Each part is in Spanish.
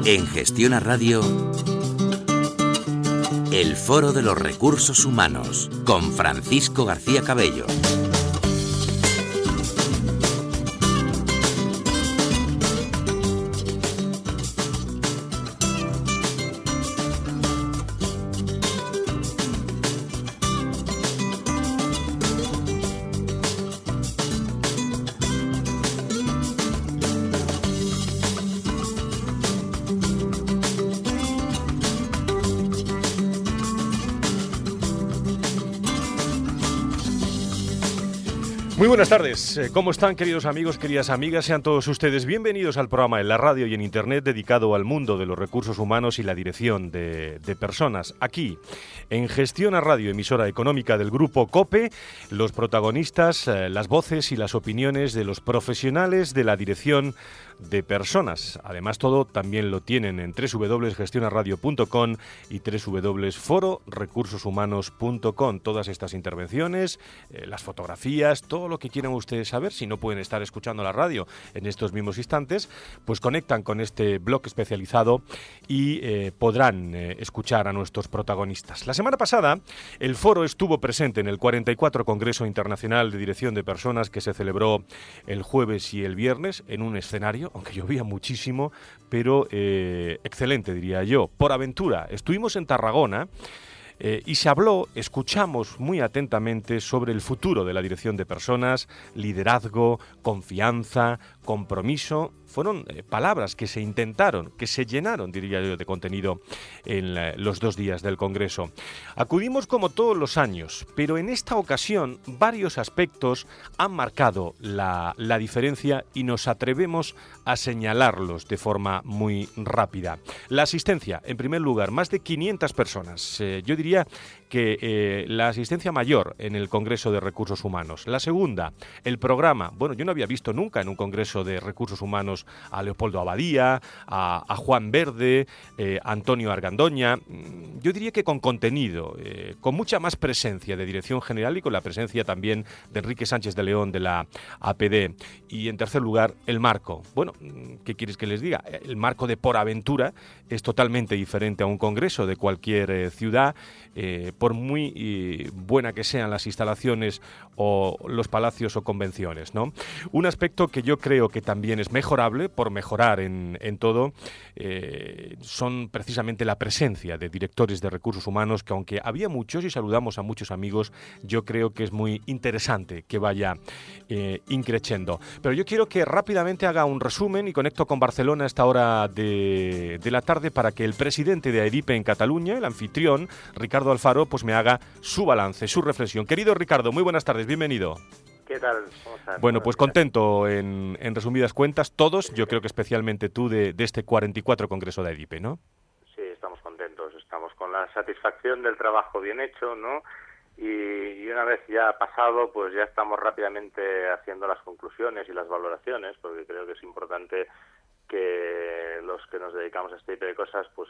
En Gestiona Radio, el Foro de los Recursos Humanos, con Francisco García Cabello. Muy buenas tardes, ¿cómo están, queridos amigos, queridas amigas? Sean todos ustedes bienvenidos al programa en la radio y en internet dedicado al mundo de los recursos humanos y la dirección de personas. Aquí, en Gestiona Radio, emisora económica del Grupo COPE, los protagonistas, las voces y las opiniones de los profesionales de la dirección de personas. Además, todo también lo tienen en www.gestionaradio.com y www.fororecursoshumanos.com. Todas estas intervenciones, las fotografías, todo lo que quieran ustedes saber, si no pueden estar escuchando la radio en estos mismos instantes, pues conectan con este blog especializado y podrán escuchar a nuestros protagonistas. La semana pasada, el foro estuvo presente en el 44 Congreso Internacional de Dirección de Personas que se celebró el jueves y el viernes en un escenario, aunque llovía muchísimo, pero excelente, diría yo. Por aventura, estuvimos en Tarragona y se habló, escuchamos muy atentamente sobre el futuro de la dirección de personas, liderazgo, confianza, compromiso. Fueron palabras que se intentaron, que se llenaron, diría yo, de contenido en los 2 días del Congreso. Acudimos como todos los años, pero en esta ocasión varios aspectos han marcado la diferencia y nos atrevemos a señalarlos de forma muy rápida. La asistencia, en primer lugar, más de 500 personas. Yo diría que la asistencia mayor en el Congreso de Recursos Humanos. La segunda, el programa. Bueno, yo no había visto nunca en un Congreso de Recursos Humanos a Leopoldo Abadía, a Juan Verde, a Antonio Argandoña. Yo diría que con contenido, con mucha más presencia de dirección general y con la presencia también de Enrique Sánchez de León de la APD. Y en tercer lugar, el marco. Bueno, ¿qué quieres que les diga? El marco de Por Aventura es totalmente diferente a un congreso de cualquier ciudad, por muy buena que sean las instalaciones o los palacios o convenciones, ¿no? Un aspecto que yo creo que también es mejorable, por mejorar en todo, son precisamente la presencia de directores de recursos humanos, que aunque había muchos y saludamos a muchos amigos, yo creo que es muy interesante que vaya increciendo. Pero yo quiero que rápidamente haga un resumen y conecto con Barcelona a esta hora de la tarde para que el presidente de AEDIPE en Cataluña, el anfitrión, Ricardo Alfaro, pues me haga su balance, su reflexión. Querido Ricardo, muy buenas tardes, bienvenido. ¿Qué tal? ¿Cómo estás? Bueno, pues contento en resumidas cuentas, todos, yo creo que especialmente tú, de este 44 Congreso de AEDIPE, ¿no? Sí, estamos contentos, estamos con la satisfacción del trabajo bien hecho, ¿no? Y una vez ya pasado, pues ya estamos rápidamente haciendo las conclusiones y las valoraciones, porque creo que es importante que los que nos dedicamos a este tipo de cosas, pues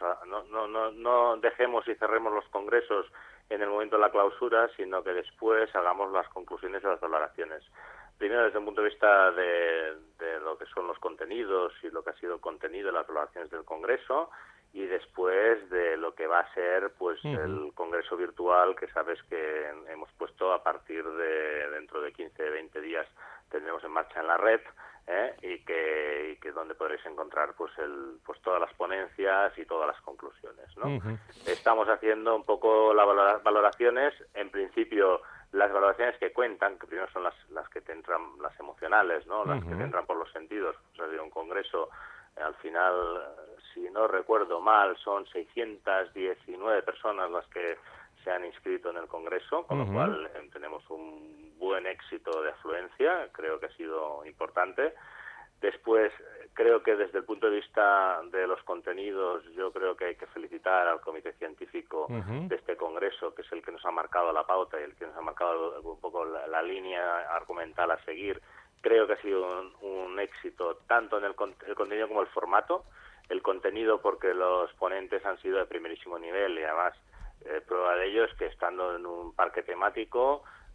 no dejemos y cerremos los congresos en el momento de la clausura, sino que después hagamos las conclusiones y las valoraciones. Primero, desde el punto de vista de lo que son los contenidos y lo que ha sido el contenido de las valoraciones del Congreso, y después de lo que va a ser pues el Congreso virtual, que sabes que hemos puesto a partir de dentro de 15-20 días tendremos en marcha en la red, y que donde podréis encontrar pues todas las ponencias y todas las conclusiones, ¿no? Estamos haciendo un poco las valoraciones, en principio las valoraciones que cuentan, que primero son las que te entran, las emocionales, ¿no? Las que te entran por los sentidos. O sea, de un congreso, al final, si no recuerdo mal, son 619 personas las que se han inscrito en el Congreso, con lo cual tenemos un buen éxito de afluencia, creo que ha sido importante. Después, creo que desde el punto de vista de los contenidos, yo creo que hay que felicitar al Comité Científico de este Congreso, que es el que nos ha marcado la pauta y el que nos ha marcado un poco la línea argumental a seguir. Creo que ha sido un éxito tanto en el contenido como el formato. El contenido porque los ponentes han sido de primerísimo nivel y además prueba de ello es que estando en un parque temático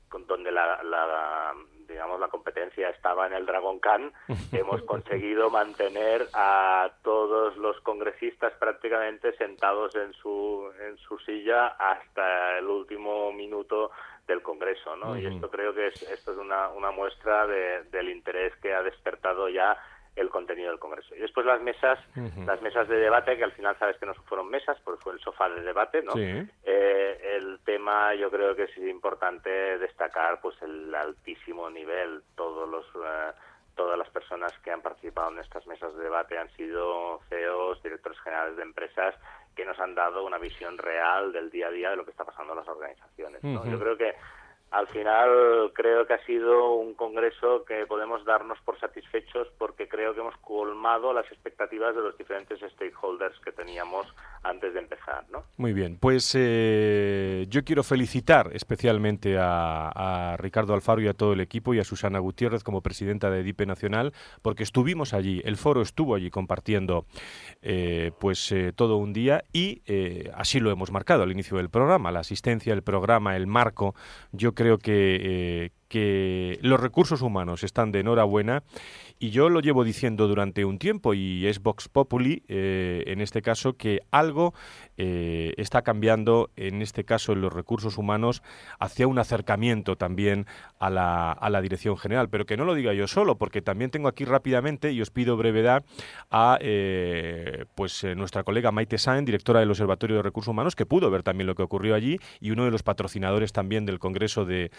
donde digamos, la competencia estaba en el Dragon Khan, hemos conseguido mantener a todos los congresistas prácticamente sentados en su silla hasta el último minuto del Congreso, ¿no? Y esto creo que esto es una muestra del interés que ha despertado ya el contenido del Congreso. Y después las mesas de debate, que al final sabes que no fueron mesas, porque fue el sofá de debate, ¿no? Sí. El tema, yo creo que es importante destacar pues el altísimo nivel. Todas las personas que han participado en estas mesas de debate han sido CEOs, directores generales de empresas, que nos han dado una visión real del día a día de lo que está pasando en las organizaciones, ¿no? Yo creo que al final ha sido un congreso que podemos darnos por satisfechos, porque creo que hemos colmado las expectativas de los diferentes stakeholders que teníamos antes de empezar, ¿no? Muy bien, pues yo quiero felicitar especialmente a Ricardo Alfaro y a todo el equipo, y a Susana Gutiérrez como presidenta de EDIPE Nacional, porque estuvimos allí, el foro estuvo allí compartiendo todo un día, y así lo hemos marcado al inicio del programa, la asistencia, el programa, el marco. Yo creo que los recursos humanos están de enhorabuena, y yo lo llevo diciendo durante un tiempo, y es Vox Populi, en este caso, que algo está cambiando, en este caso en los recursos humanos, hacia un acercamiento también a la dirección general, pero que no lo diga yo solo, porque también tengo aquí rápidamente, y os pido brevedad, a nuestra colega Maite Sáenz, directora del Observatorio de Recursos Humanos, que pudo ver también lo que ocurrió allí, y uno de los patrocinadores también del Congreso del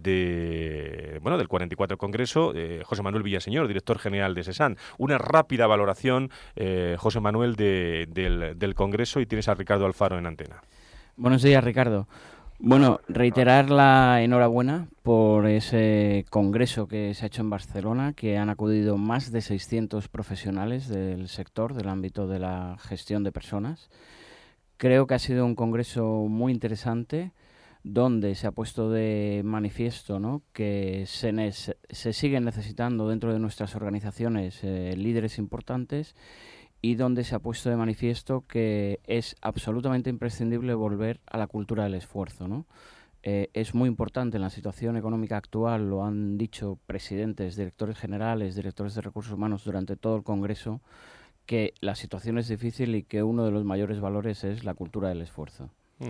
44 Congreso, José Manuel Villaseñor, director general de SESAN. Una rápida valoración, José Manuel, del Congreso, y tienes a Ricardo Alfaro en antena. Buenos días, Ricardo. Bueno, reiterar la enhorabuena por ese congreso que se ha hecho en Barcelona, que han acudido más de 600 profesionales del sector, del ámbito de la gestión de personas. Creo que ha sido un congreso muy interesante, donde se ha puesto de manifiesto, ¿no?, que se siguen necesitando dentro de nuestras organizaciones líderes importantes, y donde se ha puesto de manifiesto que es absolutamente imprescindible volver a la cultura del esfuerzo, ¿no? Es muy importante en la situación económica actual, lo han dicho presidentes, directores generales, directores de recursos humanos durante todo el Congreso, que la situación es difícil y que uno de los mayores valores es la cultura del esfuerzo.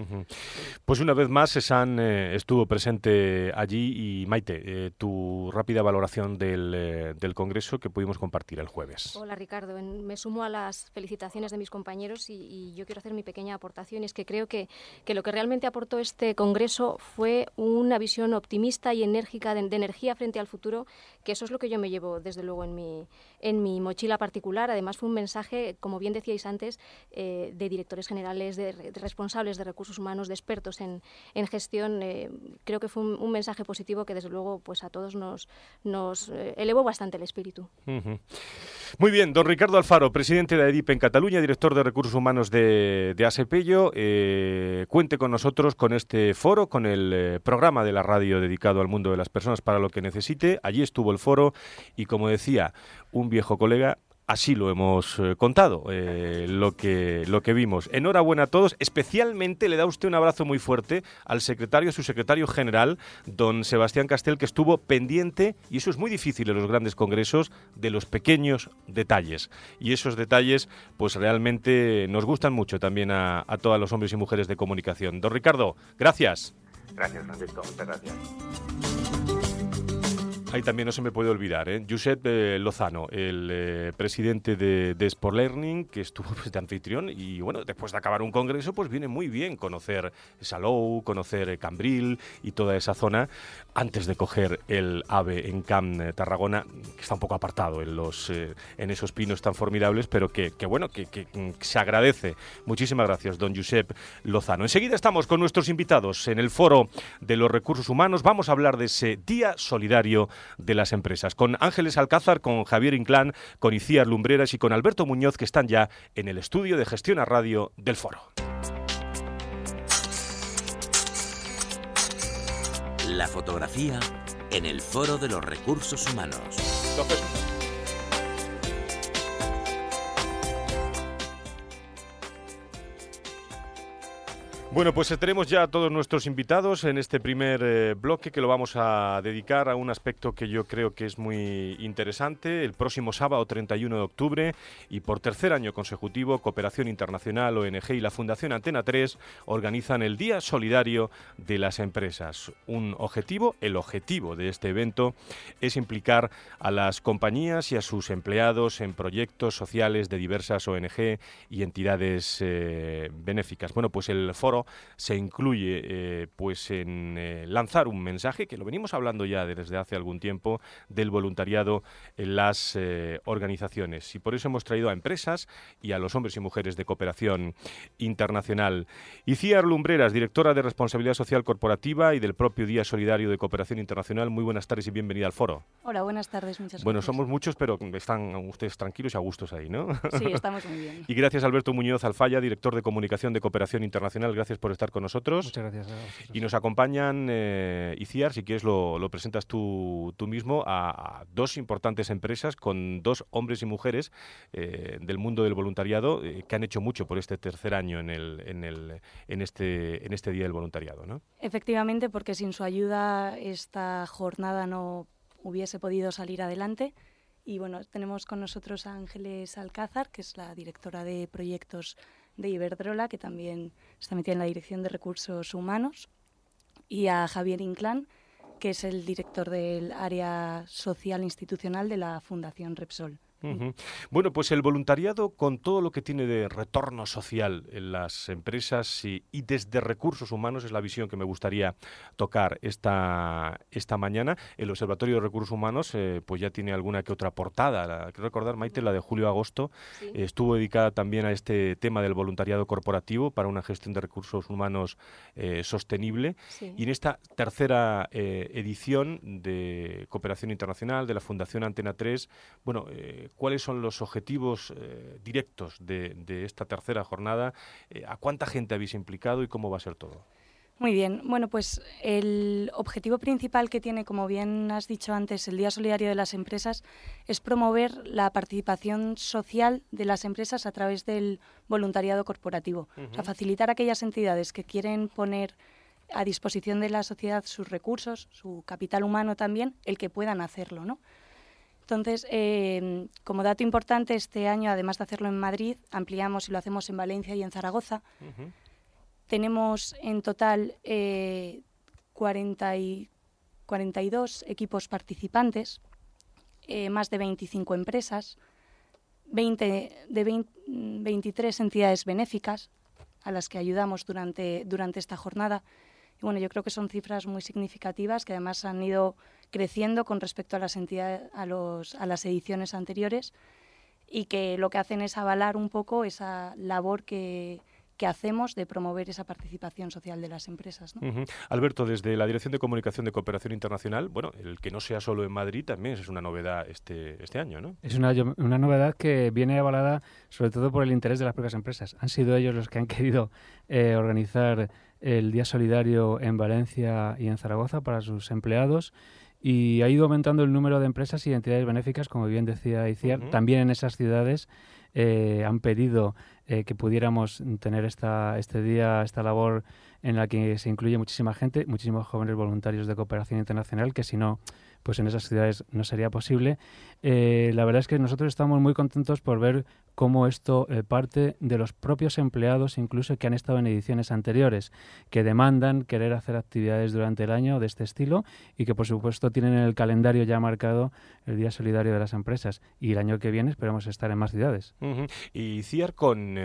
Pues una vez más SESAN estuvo presente allí, y Maite, tu rápida valoración del Congreso que pudimos compartir el jueves. Hola, Ricardo, me sumo a las felicitaciones de mis compañeros, y yo quiero hacer mi pequeña aportación, y es que creo que lo que realmente aportó este Congreso fue una visión optimista y enérgica de energía frente al futuro, que eso es lo que yo me llevo desde luego en mi mochila particular. Además fue un mensaje, como bien decíais antes, de directores generales, de responsables de recursos humanos, de expertos en gestión. Creo que fue un mensaje positivo que desde luego pues a todos nos elevó bastante el espíritu. Muy bien, don Ricardo Alfaro, presidente de EDIPE en Cataluña, director de recursos humanos de ASEPELLO, cuente con nosotros con este foro, con el programa de la radio dedicado al mundo de las personas para lo que necesite. Allí estuvo el foro, y como decía un viejo colega, así lo hemos contado, lo que vimos. Enhorabuena a todos. Especialmente le da usted un abrazo muy fuerte al su secretario general, don Sebastián Castel, que estuvo pendiente, y eso es muy difícil en los grandes congresos, de los pequeños detalles. Y esos detalles, pues realmente nos gustan mucho también a todos los hombres y mujeres de comunicación. Don Ricardo, gracias. Gracias, Francisco. Muchas gracias. Ahí también no se me puede olvidar, Josep Lozano, el presidente de Sport Learning, que estuvo de anfitrión, y bueno, después de acabar un congreso, pues viene muy bien conocer Salou, conocer Cambril y toda esa zona, antes de coger el AVE en Camp Tarragona, que está un poco apartado en esos pinos tan formidables, pero que se agradece. Muchísimas gracias, don Josep Lozano. Enseguida estamos con nuestros invitados en el Foro de los Recursos Humanos. Vamos a hablar de ese Día Solidario de las Empresas, con Ángeles Alcázar, con Javier Inclán, con Icíar Lumbreras y con Alberto Muñoz, que están ya en el estudio de Gestión a Radio del Foro. La fotografía en el Foro de los Recursos Humanos. Bueno, pues tenemos ya a todos nuestros invitados en este primer bloque, que lo vamos a dedicar a un aspecto que yo creo que es muy interesante. El próximo sábado 31 de octubre y por tercer año consecutivo, Cooperación Internacional, ONG y la Fundación Antena 3 organizan el Día Solidario de las Empresas. El objetivo de este evento es implicar a las compañías y a sus empleados en proyectos sociales de diversas ONG y entidades benéficas. Bueno, pues el foro se incluye en lanzar un mensaje, que lo venimos hablando ya desde hace algún tiempo, del voluntariado en las organizaciones. Y por eso hemos traído a empresas y a los hombres y mujeres de cooperación internacional. Itziar Lumbreras, directora de Responsabilidad Social Corporativa y del propio Día Solidario de Cooperación Internacional. Muy buenas tardes y bienvenida al foro. Hola, buenas tardes, muchas gracias. Bueno, somos muchos, pero están ustedes tranquilos y a gustos ahí, ¿no? Sí, estamos muy bien. Y gracias a Alberto Muñoz Alfaya, director de Comunicación de Cooperación Internacional. Gracias por estar con nosotros. Muchas gracias. Y nos acompañan, Itziar, si quieres lo presentas tú mismo, a dos importantes empresas con dos hombres y mujeres del mundo del voluntariado que han hecho mucho por este tercer año en este Día del Voluntariado, ¿no? Efectivamente, porque sin su ayuda esta jornada no hubiese podido salir adelante. Y bueno, tenemos con nosotros a Ángeles Alcázar, que es la directora de proyectos de Iberdrola, que también está metida en la Dirección de Recursos Humanos, y a Javier Inclán, que es el director del área social institucional de la Fundación Repsol. Uh-huh. Bueno, pues el voluntariado, con todo lo que tiene de retorno social en las empresas y desde recursos humanos, es la visión que me gustaría tocar esta mañana. El Observatorio de Recursos Humanos pues ya tiene alguna que otra portada. Quiero recordar, Maite, la de julio-agosto, sí. Estuvo dedicada también a este tema del voluntariado corporativo para una gestión de recursos humanos sostenible. Sí. Y en esta tercera edición de Cooperación Internacional, de la Fundación Antena 3, bueno, ¿cuáles son los objetivos directos de esta tercera jornada? ¿A cuánta gente habéis implicado y cómo va a ser todo? Muy bien. Bueno, pues el objetivo principal que tiene, como bien has dicho antes, el Día Solidario de las Empresas es promover la participación social de las empresas a través del voluntariado corporativo. Uh-huh. O sea, facilitar a aquellas entidades que quieren poner a disposición de la sociedad sus recursos, su capital humano también, el que puedan hacerlo, ¿no? Entonces, como dato importante, este año, además de hacerlo en Madrid, ampliamos y lo hacemos en Valencia y en Zaragoza. Uh-huh. Tenemos en total 42 equipos participantes, más de 25 empresas, 23 entidades benéficas a las que ayudamos durante esta jornada. Y bueno, yo creo que son cifras muy significativas que además han ido creciendo con respecto a las entidades, a las ediciones anteriores, y que lo que hacen es avalar un poco esa labor que hacemos de promover esa participación social de las empresas, ¿no? Uh-huh. Alberto, desde la Dirección de Comunicación de Cooperación Internacional, bueno, el que no sea solo en Madrid también es una novedad este año, ¿no? Es una novedad que viene avalada sobre todo por el interés de las propias empresas. Han sido ellos los que han querido organizar el Día Solidario en Valencia y en Zaragoza para sus empleados, y ha ido aumentando el número de empresas y entidades benéficas, como bien decía Itziar. Uh-huh. También en esas ciudades han pedido que pudiéramos tener este día, esta labor en la que se incluye muchísima gente, muchísimos jóvenes voluntarios de cooperación internacional, que si no, pues en esas ciudades no sería posible. La verdad es que nosotros estamos muy contentos por ver cómo esto parte de los propios empleados, incluso que han estado en ediciones anteriores, que demandan querer hacer actividades durante el año de este estilo y que, por supuesto, tienen en el calendario ya marcado el Día Solidario de las Empresas. Y el año que viene esperamos estar en más ciudades. Uh-huh. Y Itziar, con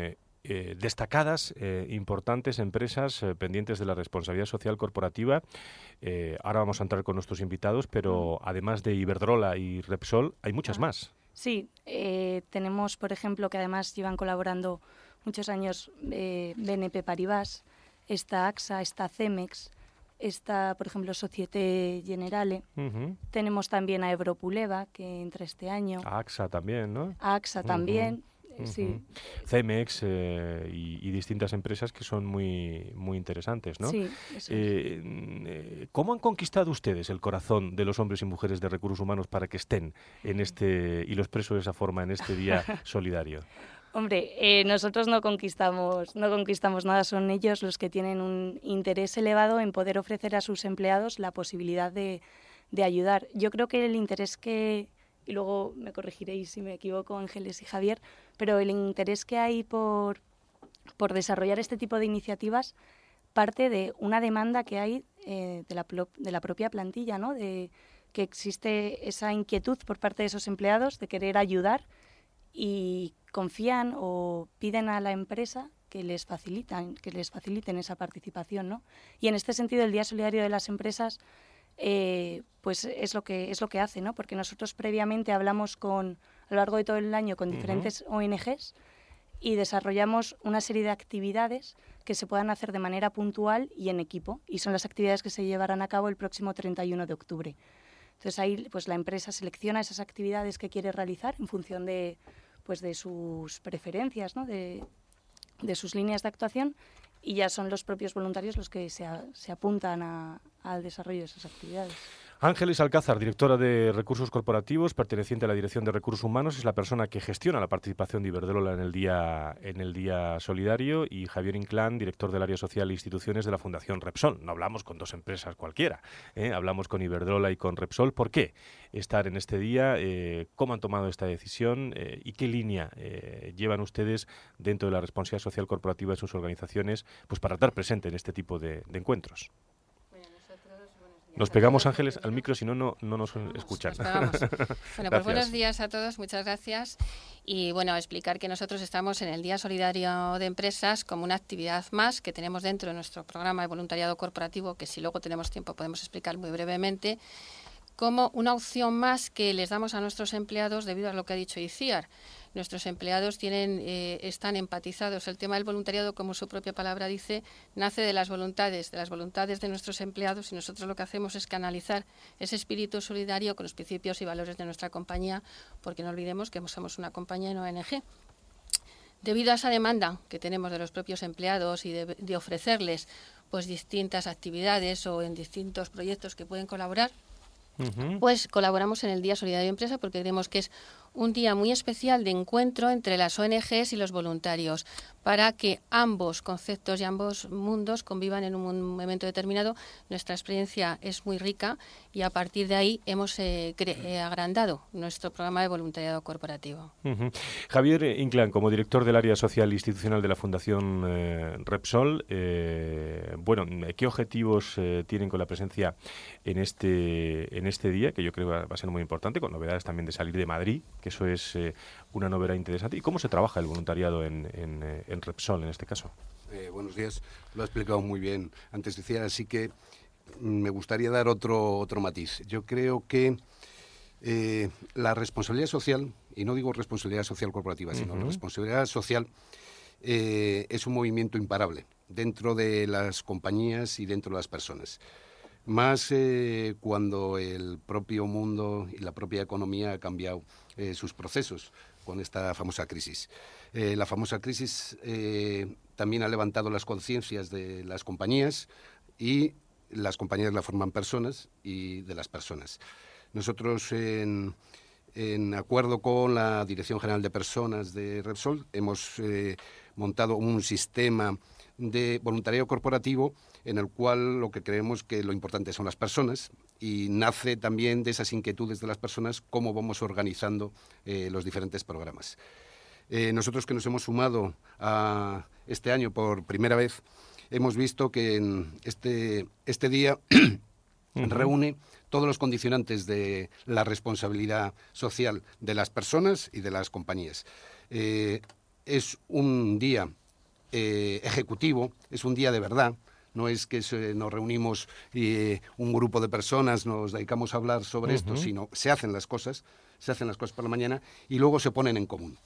destacadas, importantes empresas pendientes de la responsabilidad social corporativa. Ahora vamos a entrar con nuestros invitados, pero además de Iberdrola y Repsol, hay muchas más. Sí, tenemos, por ejemplo, que además llevan colaborando muchos años BNP Paribas, está AXA, está Cemex, está, por ejemplo, Societe Generale. Uh-huh. Tenemos también a Europuleva, que entra este año. A AXA también, ¿no? A AXA también. Uh-huh. Sí. Cemex y distintas empresas que son muy, muy interesantes, ¿no? Sí, eso es. ¿Cómo han conquistado ustedes el corazón de los hombres y mujeres de recursos humanos para que estén en y lo expreso de esa forma, en este Día Solidario? Hombre, nosotros no conquistamos nada, son ellos los que tienen un interés elevado en poder ofrecer a sus empleados la posibilidad de ayudar. Yo creo que el interés y luego me corregiréis si me equivoco, Ángeles y Javier, pero el interés que hay por desarrollar este tipo de iniciativas parte de una demanda que hay de la propia plantilla, ¿no? De que existe esa inquietud por parte de esos empleados de querer ayudar y confían o piden a la empresa que les faciliten esa participación, ¿no? Y en este sentido el Día Solidario de las Empresas pues es lo que hace, ¿no? Porque nosotros previamente hablamos a lo largo de todo el año con diferentes ONGs y desarrollamos una serie de actividades que se puedan hacer de manera puntual y en equipo, y son las actividades que se llevarán a cabo el próximo 31 de octubre. Entonces ahí pues la empresa selecciona esas actividades que quiere realizar en función de sus preferencias, ¿no? de sus líneas de actuación, y ya son los propios voluntarios los que se apuntan al desarrollo de esas actividades. Ángeles Alcázar, directora de Recursos Corporativos, perteneciente a la Dirección de Recursos Humanos, es la persona que gestiona la participación de Iberdrola en el Día Solidario, y Javier Inclán, director del Área Social e Instituciones de la Fundación Repsol. No hablamos con dos empresas cualquiera, hablamos con Iberdrola y con Repsol. ¿Por qué estar en este día? ¿Cómo han tomado esta decisión? ¿Y qué línea llevan ustedes dentro de la responsabilidad social corporativa de sus organizaciones, pues para estar presente en este tipo de encuentros? Nos pegamos, Ángeles, al micro, si no nos escuchan. Bueno, pues buenos días a todos, muchas gracias. Y bueno, explicar que nosotros estamos en el Día Solidario de Empresas como una actividad más que tenemos dentro de nuestro programa de voluntariado corporativo, que si luego tenemos tiempo podemos explicar muy brevemente, como una opción más que les damos a nuestros empleados debido a lo que ha dicho Itziar. Nuestros empleados están empatizados. El tema del voluntariado, como su propia palabra dice, nace de las voluntades de nuestros empleados, y nosotros lo que hacemos es canalizar ese espíritu solidario con los principios y valores de nuestra compañía, porque no olvidemos que somos una compañía en ONG. Debido a esa demanda que tenemos de los propios empleados y de ofrecerles pues distintas actividades o en distintos proyectos que pueden colaborar, pues colaboramos en el Día Solidario de Empresa, porque creemos que es un día muy especial de encuentro entre las ONGs y los voluntarios, para que ambos conceptos y ambos mundos convivan en un momento determinado. Nuestra experiencia es muy rica y a partir de ahí hemos agrandado nuestro programa de voluntariado corporativo. Javier Inclán, como director del área social e institucional de la Fundación Repsol, ¿qué objetivos tienen con la presencia en este día, que yo creo que va a ser muy importante, con novedades también de salir de Madrid, que eso es una novedad interesante? ¿Y cómo se trabaja el voluntariado en Repsol en este caso? Buenos días, lo ha explicado muy bien antes, decía, así que me gustaría dar otro matiz. Yo creo que la responsabilidad social, y no digo responsabilidad social corporativa, sino la responsabilidad social es un movimiento imparable dentro de las compañías y dentro de las personas. Más cuando el propio mundo y la propia economía ha cambiado sus procesos con esta famosa crisis. La famosa crisis también ha levantado las conciencias de las compañías, y las compañías la forman personas y de las personas. Nosotros, en acuerdo con la Dirección General de Personas de Repsol, hemos montado un sistema de voluntariado corporativo en el cual lo que creemos que lo importante son las personas, y nace también de esas inquietudes de las personas cómo vamos organizando los diferentes programas. Nosotros, que nos hemos sumado a este año por primera vez, hemos visto que en este día reúne todos los condicionantes de la responsabilidad social de las personas y de las compañías. Es un día ejecutivo, es un día de verdad. No es que nos reunimos y un grupo de personas nos dedicamos a hablar sobre esto, sino se hacen las cosas por la mañana y luego se ponen en común.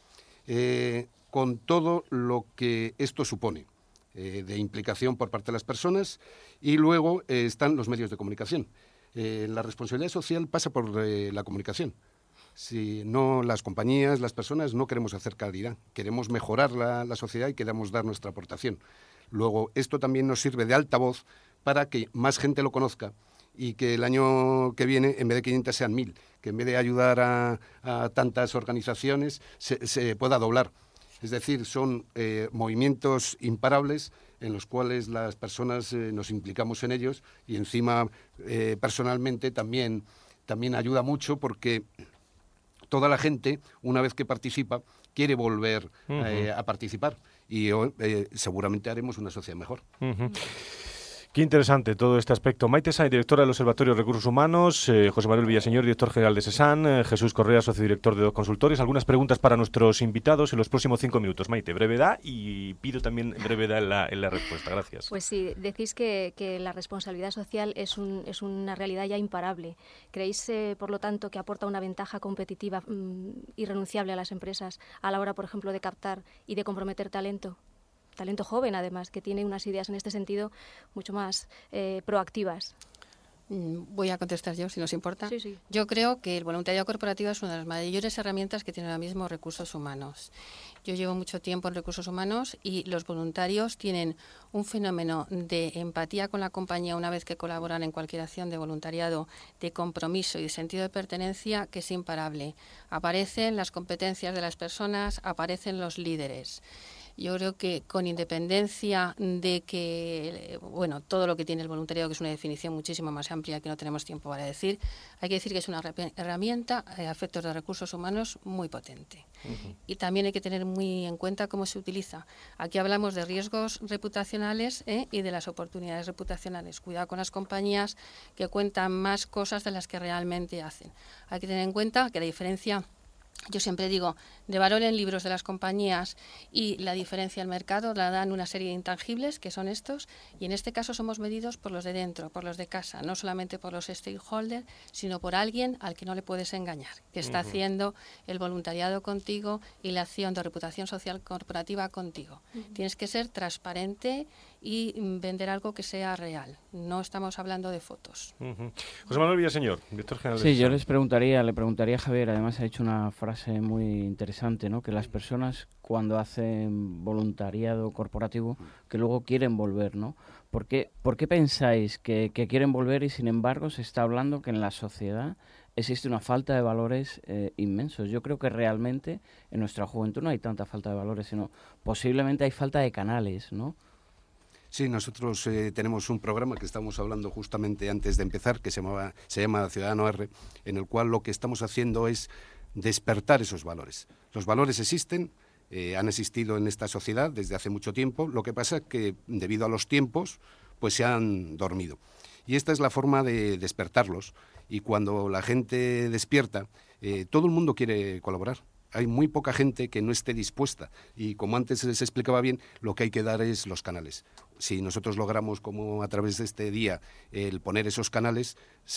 Con todo lo que esto supone de implicación por parte de las personas, y luego están los medios de comunicación. La responsabilidad social pasa por la comunicación. Si no, las compañías, las personas, no queremos hacer caridad, queremos mejorar la sociedad y queremos dar nuestra aportación. Luego, esto también nos sirve de altavoz para que más gente lo conozca, y que el año que viene, en vez de 500, sean 1000, que en vez de ayudar a tantas organizaciones, se pueda doblar. Es decir, son movimientos imparables en los cuales las personas nos implicamos en ellos y encima personalmente también ayuda mucho porque toda la gente, una vez que participa, quiere volver a participar y seguramente haremos una sociedad mejor. Qué interesante todo este aspecto. Maite Sáenz, directora del Observatorio de Recursos Humanos, José Manuel Villaseñor, director general de SESAN, Jesús Correa, socio director de 2 Consultores. Algunas preguntas para nuestros invitados en los próximos 5 minutos. Maite, brevedad, y pido también brevedad en la respuesta. Gracias. Pues sí, decís que la responsabilidad social es una realidad ya imparable. ¿Creéis, por lo tanto, que aporta una ventaja competitiva irrenunciable a las empresas a la hora, por ejemplo, de captar y de comprometer talento joven, además, que tiene unas ideas en este sentido mucho más proactivas? Voy a contestar yo, si nos importa. Sí, sí. Yo creo que el voluntariado corporativo es una de las mayores herramientas que tienen ahora mismo recursos humanos. Yo llevo mucho tiempo en recursos humanos y los voluntarios tienen un fenómeno de empatía con la compañía una vez que colaboran en cualquier acción de voluntariado, de compromiso y de sentido de pertenencia que es imparable. Aparecen las competencias de las personas, aparecen los líderes. Yo creo que con independencia de que, bueno, todo lo que tiene el voluntariado, que es una definición muchísimo más amplia que no tenemos tiempo para decir, hay que decir que es una herramienta a efectos de recursos humanos muy potente. Y también hay que tener muy en cuenta cómo se utiliza. Aquí hablamos de riesgos reputacionales y de las oportunidades reputacionales. Cuidado con las compañías que cuentan más cosas de las que realmente hacen. Hay que tener en cuenta que la diferencia, yo siempre digo, de valor en libros de las compañías y la diferencia al mercado la dan una serie de intangibles, que son estos, y en este caso somos medidos por los de dentro, por los de casa, no solamente por los stakeholders, sino por alguien al que no le puedes engañar, que está haciendo el voluntariado contigo y la acción de reputación social corporativa contigo. Tienes que ser transparente y vender algo que sea real. No estamos hablando de fotos. José Manuel Villaseñor, director general de Sí, yo SESAN. le preguntaría a Javier, además ha hecho una frase muy interesante, ¿no? Que las personas cuando hacen voluntariado corporativo, que luego quieren volver, ¿no? ¿Por qué pensáis que quieren volver y sin embargo se está hablando que en la sociedad existe una falta de valores inmensos? Yo creo que realmente en nuestra juventud no hay tanta falta de valores, sino posiblemente hay falta de canales, ¿no? Sí, nosotros tenemos un programa que estamos hablando justamente antes de empezar, que se llama Ciudadano R, en el cual lo que estamos haciendo es despertar esos valores. Los valores existen, han existido en esta sociedad desde hace mucho tiempo, lo que pasa es que debido a los tiempos pues se han dormido. Y esta es la forma de despertarlos, y cuando la gente despierta, todo el mundo quiere colaborar. Hay muy poca gente que no esté dispuesta y, como antes les explicaba bien, lo que hay que dar es los canales. Si nosotros logramos, como a través de este día, el poner esos canales,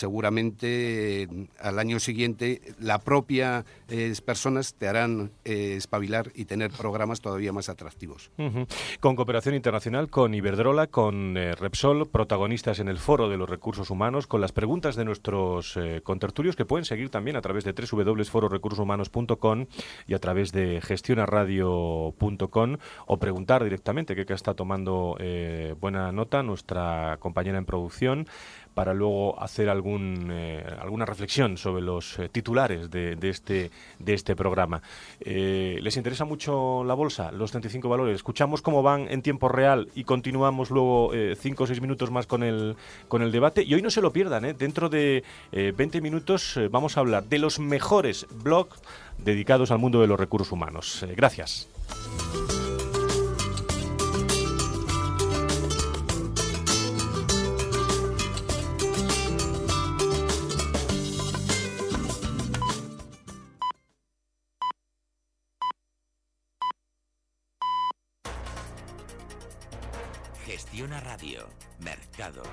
seguramente al año siguiente la propia personas te harán espabilar y tener programas todavía más atractivos. Con cooperación internacional, con Iberdrola, con Repsol, protagonistas en el Foro de los Recursos Humanos, con las preguntas de nuestros contertulios, que pueden seguir también a través de www.fororecursoshumanos.com y a través de gestionaradio.com, o preguntar directamente, que está tomando buena nota nuestra compañera en producción, para luego hacer alguna reflexión sobre los titulares de este programa. ¿Les interesa mucho la bolsa, los 35 valores? Escuchamos cómo van en tiempo real y continuamos luego 5 o 6 minutos más con el debate. Y hoy no se lo pierdan, dentro de 20 minutos vamos a hablar de los mejores blogs dedicados al mundo de los recursos humanos. Gracias. Gestiona Radio. Mercados.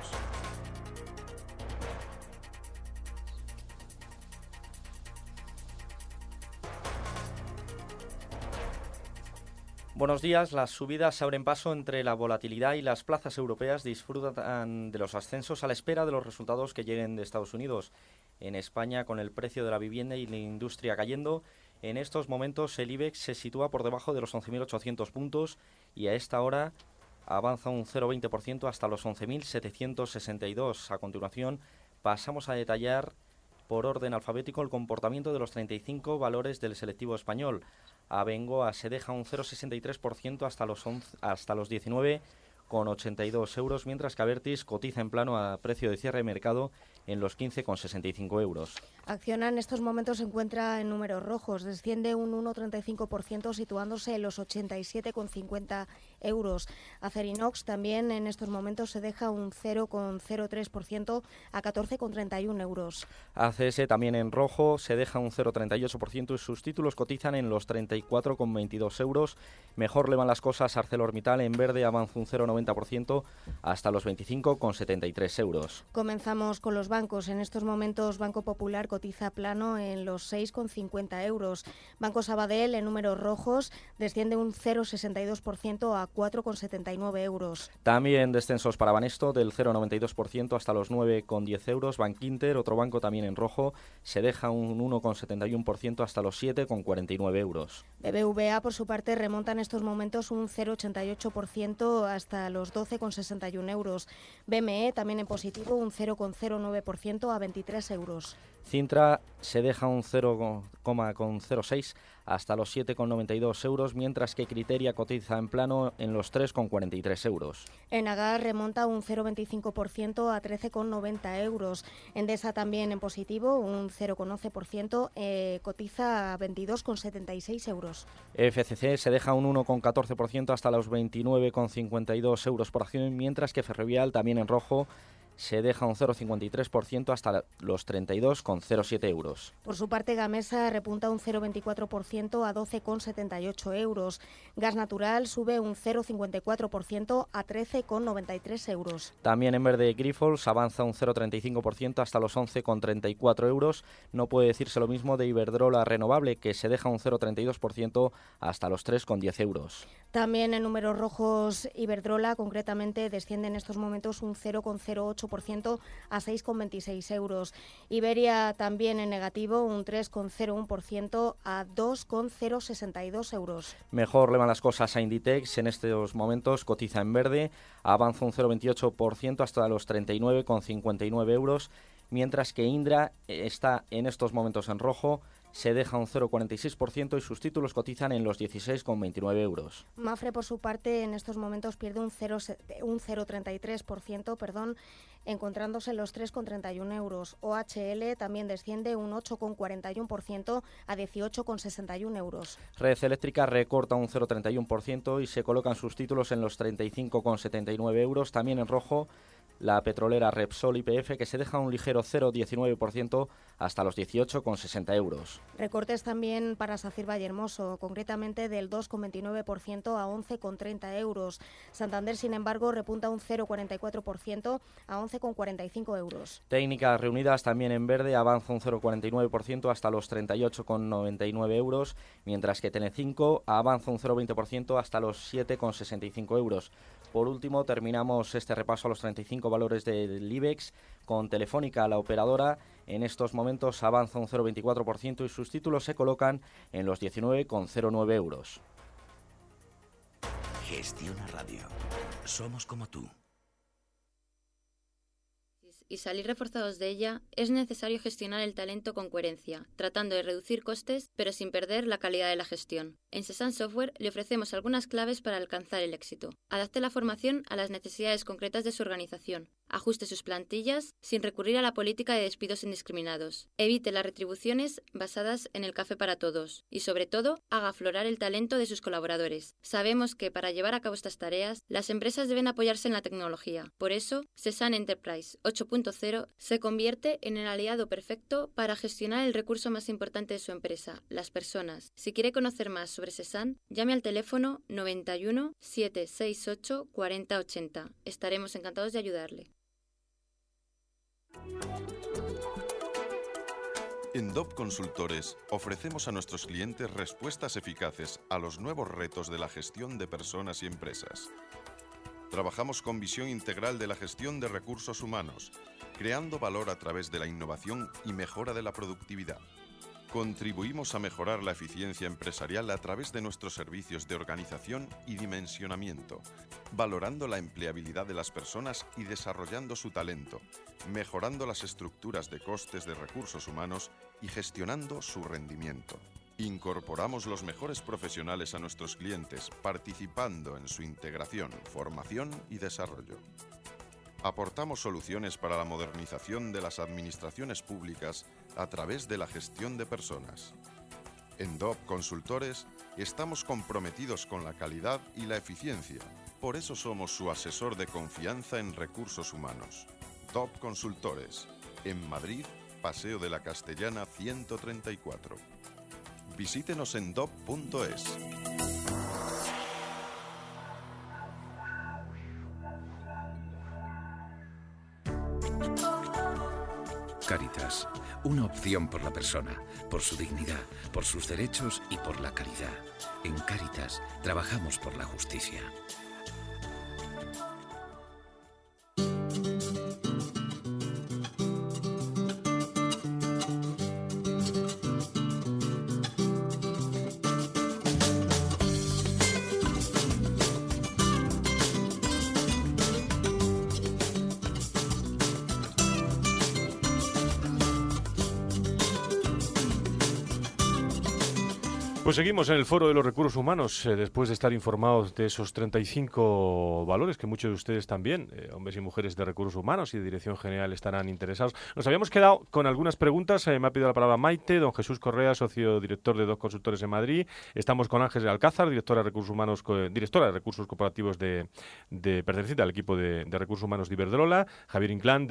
Buenos días. Las subidas abren paso entre la volatilidad y las plazas europeas disfrutan de los ascensos a la espera de los resultados que lleguen de Estados Unidos. En España, con el precio de la vivienda y la industria cayendo, en estos momentos el IBEX se sitúa por debajo de los 11.800 puntos y a esta hora avanza un 0,20% hasta los 11.762. A continuación, pasamos a detallar por orden alfabético el comportamiento de los 35 valores del selectivo español. Abengoa se deja un 0,63% hasta los 19,82 euros, mientras que Abertis cotiza en plano a precio de cierre de mercado en los 15,65 euros. Acciona en estos momentos se encuentra en números rojos, desciende un 1,35% situándose en los 87,50 euros. Acerinox también en estos momentos se deja un 0,03% a 14,31 euros. ACS también en rojo se deja un 0,38% y sus títulos cotizan en los 34,22 euros. Mejor le van las cosas a ArcelorMittal, en verde avanza un 0,90% hasta los 25,73 euros. Comenzamos con los bancos. En estos momentos Banco Popular cotiza plano en los 6,50 euros. Banco Sabadell en números rojos desciende un 0,62% a 4,79 euros. También descensos para Banesto del 0,92% hasta los 9,10 euros. Bankinter, otro banco también en rojo, se deja un 1,71% hasta los 7,49 euros. BBVA, por su parte, remonta en estos momentos un 0,88% hasta los 12,61 euros. BME también en positivo un 0,09% a 23 euros. Cintra se deja un 0,06 hasta los 7,92 euros, mientras que Criteria cotiza en plano en los 3,43 euros. Enagas remonta un 0,25% a 13,90 euros. Endesa también en positivo, un 0,11%, cotiza a 22,76 euros. FCC se deja un 1,14% hasta los 29,52 euros por acción, mientras que Ferrovial, también en rojo, se deja un 0,53% hasta los 32,07 euros. Por su parte, Gamesa repunta un 0,24% a 12,78 euros. Gas Natural sube un 0,54% a 13,93 euros. También en verde, Grifols avanza un 0,35% hasta los 11,34 euros. No puede decirse lo mismo de Iberdrola Renovable, que se deja un 0,32% hasta los 3,10 euros. También en números rojos, Iberdrola concretamente desciende en estos momentos un 0,08% a 6,26 euros. Iberia también en negativo, un 3,01% a 2,062 euros. Mejor le van las cosas a Inditex, en estos momentos cotiza en verde, avanza un 0,28% hasta los 39,59 euros, mientras que Indra está en estos momentos en rojo, se deja un 0,46% y sus títulos cotizan en los 16,29 euros. Mafre, por su parte, en estos momentos pierde un 0,33%, encontrándose en los 3,31 euros. OHL también desciende un 8,41% a 18,61 euros. Red Eléctrica recorta un 0,31% y se colocan sus títulos en los 35,79 euros. También en rojo, la petrolera Repsol YPF, que se deja un ligero 0,19% hasta los 18,60 euros. Recortes también para Sacyr Vallehermoso, concretamente del 2,29% a 11,30 euros. Santander, sin embargo, repunta un 0,44% a 11,45 euros. Técnicas Reunidas, también en verde, avanza un 0,49% hasta los 38,99 euros, mientras que Telecinco avanza un 0,20% hasta los 7,65 euros. Por último, terminamos este repaso a los 35 valores del IBEX con Telefónica, la operadora. En estos momentos avanza un 0,24% y sus títulos se colocan en los 19,09 euros. Gestiona Radio. Somos como tú. Y salir reforzados de ella, es necesario gestionar el talento con coherencia, tratando de reducir costes, pero sin perder la calidad de la gestión. En Sesan Software le ofrecemos algunas claves para alcanzar el éxito. Adapte la formación a las necesidades concretas de su organización. Ajuste sus plantillas sin recurrir a la política de despidos indiscriminados. Evite las retribuciones basadas en el café para todos. Y sobre todo, haga aflorar el talento de sus colaboradores. Sabemos que para llevar a cabo estas tareas, las empresas deben apoyarse en la tecnología. Por eso, Sesan Enterprise 8.0 se convierte en el aliado perfecto para gestionar el recurso más importante de su empresa, las personas. Si quiere conocer más sobre Sesan, llame al teléfono 91 768 4080. Estaremos encantados de ayudarle. En DOP Consultores ofrecemos a nuestros clientes respuestas eficaces a los nuevos retos de la gestión de personas y empresas. Trabajamos con visión integral de la gestión de recursos humanos, creando valor a través de la innovación y mejora de la productividad. Contribuimos a mejorar la eficiencia empresarial a través de nuestros servicios de organización y dimensionamiento, valorando la empleabilidad de las personas y desarrollando su talento, mejorando las estructuras de costes de recursos humanos y gestionando su rendimiento. Incorporamos los mejores profesionales a nuestros clientes, participando en su integración, formación y desarrollo. Aportamos soluciones para la modernización de las administraciones públicas a través de la gestión de personas. En DOP Consultores estamos comprometidos con la calidad y la eficiencia. Por eso somos su asesor de confianza en recursos humanos. DOP Consultores, en Madrid, Paseo de la Castellana 134. Visítenos en dop.es. Cáritas, una opción por la persona, por su dignidad, por sus derechos y por la calidad. En Cáritas trabajamos por la justicia. Pues seguimos en el Foro de los Recursos Humanos, después de estar informados de esos 35 valores que muchos de ustedes también, hombres y mujeres de Recursos Humanos y de Dirección General, estarán interesados. Nos habíamos quedado con algunas preguntas, me ha pedido la palabra Maite, don Jesús Correa, socio director de DOP Consultores en Madrid. Estamos con Ángeles Alcázar, directora de Recursos Corporativos perteneciente al equipo de Recursos Humanos de Iberdrola, Javier Inclán,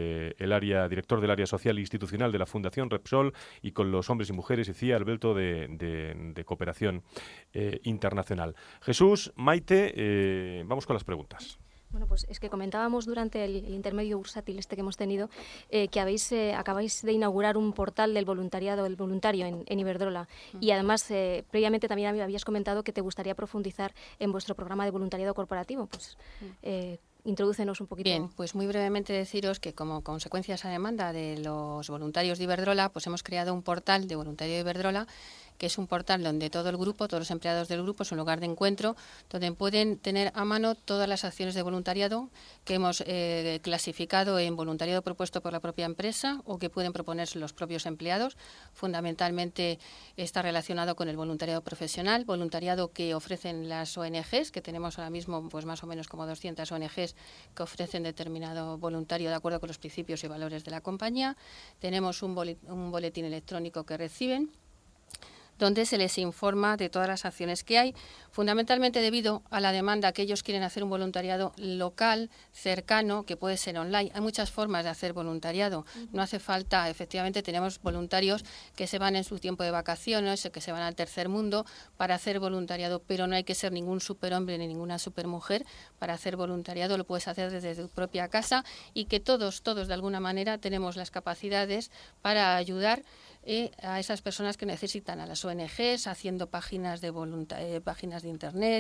director del área social e institucional de la Fundación Repsol, y con los hombres y mujeres, Icía Alberto de Cooperación Internacional. Jesús, Maite, vamos con las preguntas. Bueno, pues es que comentábamos durante el intermedio bursátil que hemos tenido que acabáis de inaugurar un portal del voluntariado, el voluntario en Iberdrola. Y además, previamente también habías comentado que te gustaría profundizar en vuestro programa de voluntariado corporativo. Pues introdúcenos un poquito. Bien, pues muy brevemente deciros que como consecuencia de esa demanda de los voluntarios de Iberdrola, pues hemos creado un portal de voluntariado de Iberdrola, que es un portal donde todo el grupo, todos los empleados del grupo, es un lugar de encuentro donde pueden tener a mano todas las acciones de voluntariado que hemos clasificado en voluntariado propuesto por la propia empresa o que pueden proponerse los propios empleados. Fundamentalmente está relacionado con el voluntariado profesional, voluntariado que ofrecen las ONGs, que tenemos ahora mismo pues más o menos como 200 ONGs que ofrecen determinado voluntario de acuerdo con los principios y valores de la compañía. Tenemos un boletín electrónico que reciben, donde se les informa de todas las acciones que hay, fundamentalmente debido a la demanda que ellos quieren hacer un voluntariado local, cercano, que puede ser online. Hay muchas formas de hacer voluntariado. No hace falta, efectivamente, tenemos voluntarios que se van en su tiempo de vacaciones o que se van al tercer mundo para hacer voluntariado, pero no hay que ser ningún superhombre ni ninguna supermujer para hacer voluntariado. Lo puedes hacer desde tu propia casa y que todos de alguna manera tenemos las capacidades para ayudar a esas personas que necesitan, a las ONGs, haciendo páginas de páginas de internet,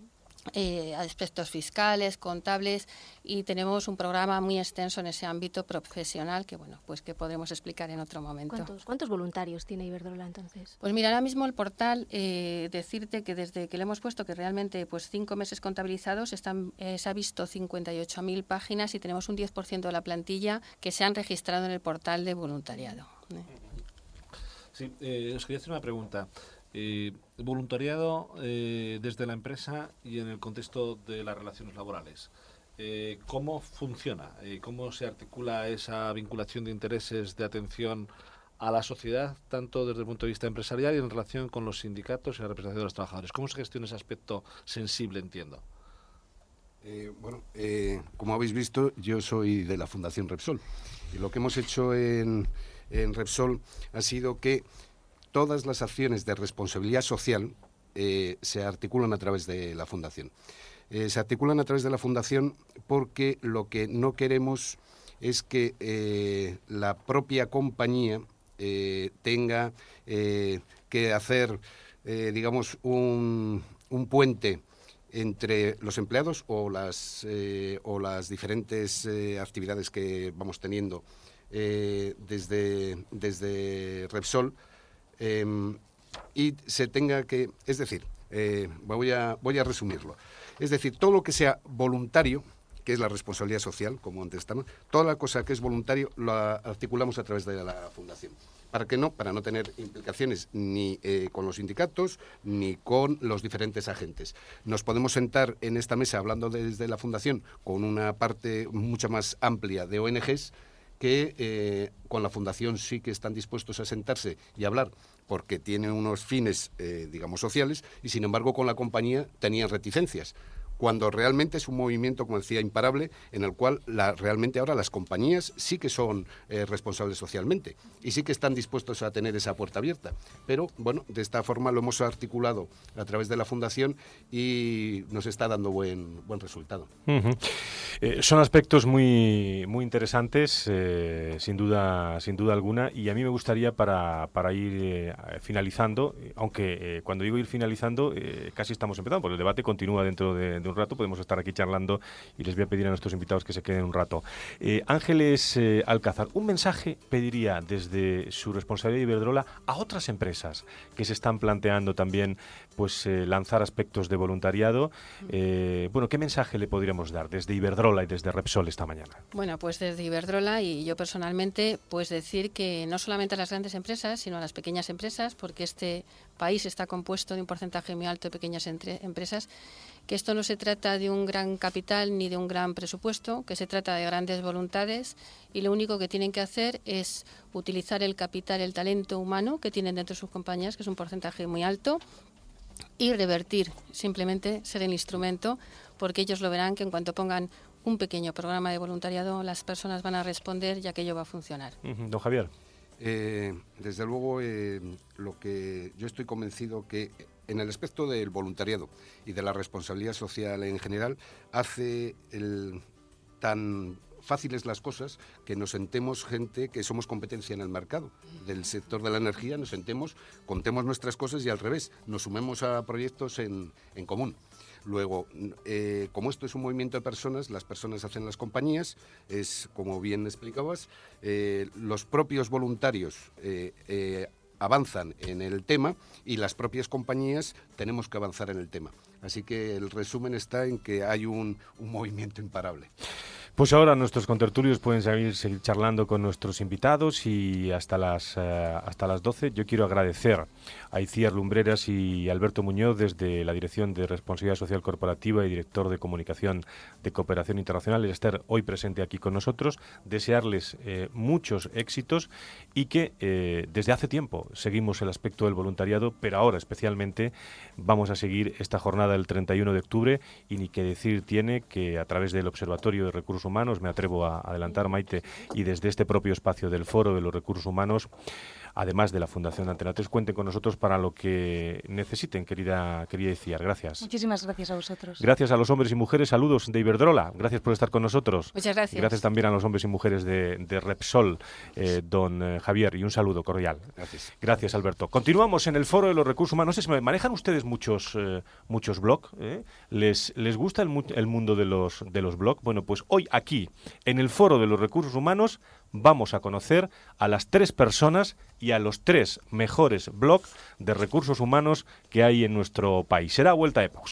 aspectos fiscales, contables, y tenemos un programa muy extenso en ese ámbito profesional que pues que podremos explicar en otro momento. ¿Cuántos voluntarios tiene Iberdrola entonces? Pues mira, ahora mismo el portal, decirte que desde que lo hemos puesto, que realmente 5 meses contabilizados, se ha visto 58.000 páginas y tenemos un 10% de la plantilla que se han registrado en el portal de voluntariado. Sí, os quería hacer una pregunta. Voluntariado desde la empresa y en el contexto de las relaciones laborales. ¿Cómo funciona? ¿Cómo se articula esa vinculación de intereses de atención a la sociedad, tanto desde el punto de vista empresarial y en relación con los sindicatos y la representación de los trabajadores? ¿Cómo se gestiona ese aspecto sensible, entiendo? Como habéis visto, yo soy de la Fundación Repsol. Y lo que hemos hecho en Repsol ha sido que todas las acciones de responsabilidad social se articulan a través de la Fundación. Se articulan a través de la Fundación porque lo que no queremos es que la propia compañía tenga que hacer, digamos, un puente entre los empleados o las diferentes actividades que vamos teniendo desde Repsol, y se tenga que, es decir, voy a resumirlo, es decir, todo lo que sea voluntario, que es la responsabilidad social, como antes estamos, toda la cosa que es voluntario la articulamos a través de la Fundación. Para no tener implicaciones ni con los sindicatos ni con los diferentes agentes. Nos podemos sentar en esta mesa hablando desde la Fundación con una parte mucho más amplia de ONGs que con la Fundación sí que están dispuestos a sentarse y hablar porque tienen unos fines, digamos, sociales, y sin embargo con la compañía tenían reticencias, cuando realmente es un movimiento, como decía, imparable, en el cual realmente ahora las compañías sí que son responsables socialmente y sí que están dispuestos a tener esa puerta abierta. Pero, bueno, de esta forma lo hemos articulado a través de la Fundación y nos está dando buen resultado. Son aspectos muy interesantes, sin duda alguna, y a mí me gustaría para ir finalizando, aunque cuando digo ir finalizando, casi estamos empezando, porque el debate continúa dentro de un rato, podemos estar aquí charlando y les voy a pedir a nuestros invitados que se queden un rato. Ángeles Alcázar, un mensaje pediría desde su responsabilidad de Iberdrola a otras empresas que se están planteando también pues lanzar aspectos de voluntariado. Bueno, ¿qué mensaje le podríamos dar desde Iberdrola y desde Repsol esta mañana? Bueno, pues desde Iberdrola y yo personalmente, pues decir que no solamente a las grandes empresas, sino a las pequeñas empresas, porque este país está compuesto de un porcentaje muy alto de pequeñas empresas, que esto no se trata de un gran capital ni de un gran presupuesto, que se trata de grandes voluntades y lo único que tienen que hacer es utilizar el capital, el talento humano que tienen dentro de sus compañías, que es un porcentaje muy alto, y revertir, simplemente ser el instrumento, porque ellos lo verán que en cuanto pongan un pequeño programa de voluntariado, las personas van a responder y aquello va a funcionar. Don Javier. Desde luego, lo que yo estoy convencido que en el aspecto del voluntariado y de la responsabilidad social en general, hace tan fáciles las cosas que nos sentemos gente que somos competencia en el mercado del sector de la energía, nos sentemos, contemos nuestras cosas y al revés, nos sumemos a proyectos en común. Luego, como esto es un movimiento de personas, las personas hacen las compañías, es como bien explicabas, los propios voluntarios avanzan en el tema y las propias compañías tenemos que avanzar en el tema. Así que el resumen está en que hay un movimiento imparable. Pues ahora nuestros contertulios pueden seguir charlando con nuestros invitados y hasta las 12. Yo quiero agradecer a Itziar Lumbreras y Alberto Muñoz desde la Dirección de Responsabilidad Social Corporativa y Director de Comunicación de Cooperación Internacional, el estar hoy presente aquí con nosotros, desearles muchos éxitos y que desde hace tiempo seguimos el aspecto del voluntariado, pero ahora especialmente vamos a seguir esta jornada del 31 de octubre y ni que decir tiene que a través del Observatorio de Recursos Humanos, me atrevo a adelantar, Maite, y desde este propio espacio del Foro de los Recursos Humanos, además de la Fundación Antena 3, cuenten con nosotros para lo que necesiten, querida Itziar. Gracias. Muchísimas gracias a vosotros. Gracias a los hombres y mujeres, saludos de Iberdrola, gracias por estar con nosotros. Muchas gracias. Gracias también a los hombres y mujeres de Repsol, don Javier, y un saludo cordial. Gracias. Gracias, Alberto. Continuamos en el Foro de los Recursos Humanos. No sé si manejan ustedes muchos blogs, ¿Les gusta el mundo de los blogs? Bueno, pues hoy aquí, en el Foro de los Recursos Humanos, vamos a conocer a las 3 personas y a los 3 mejores blogs de recursos humanos que hay en nuestro país. Será vuelta de pausa.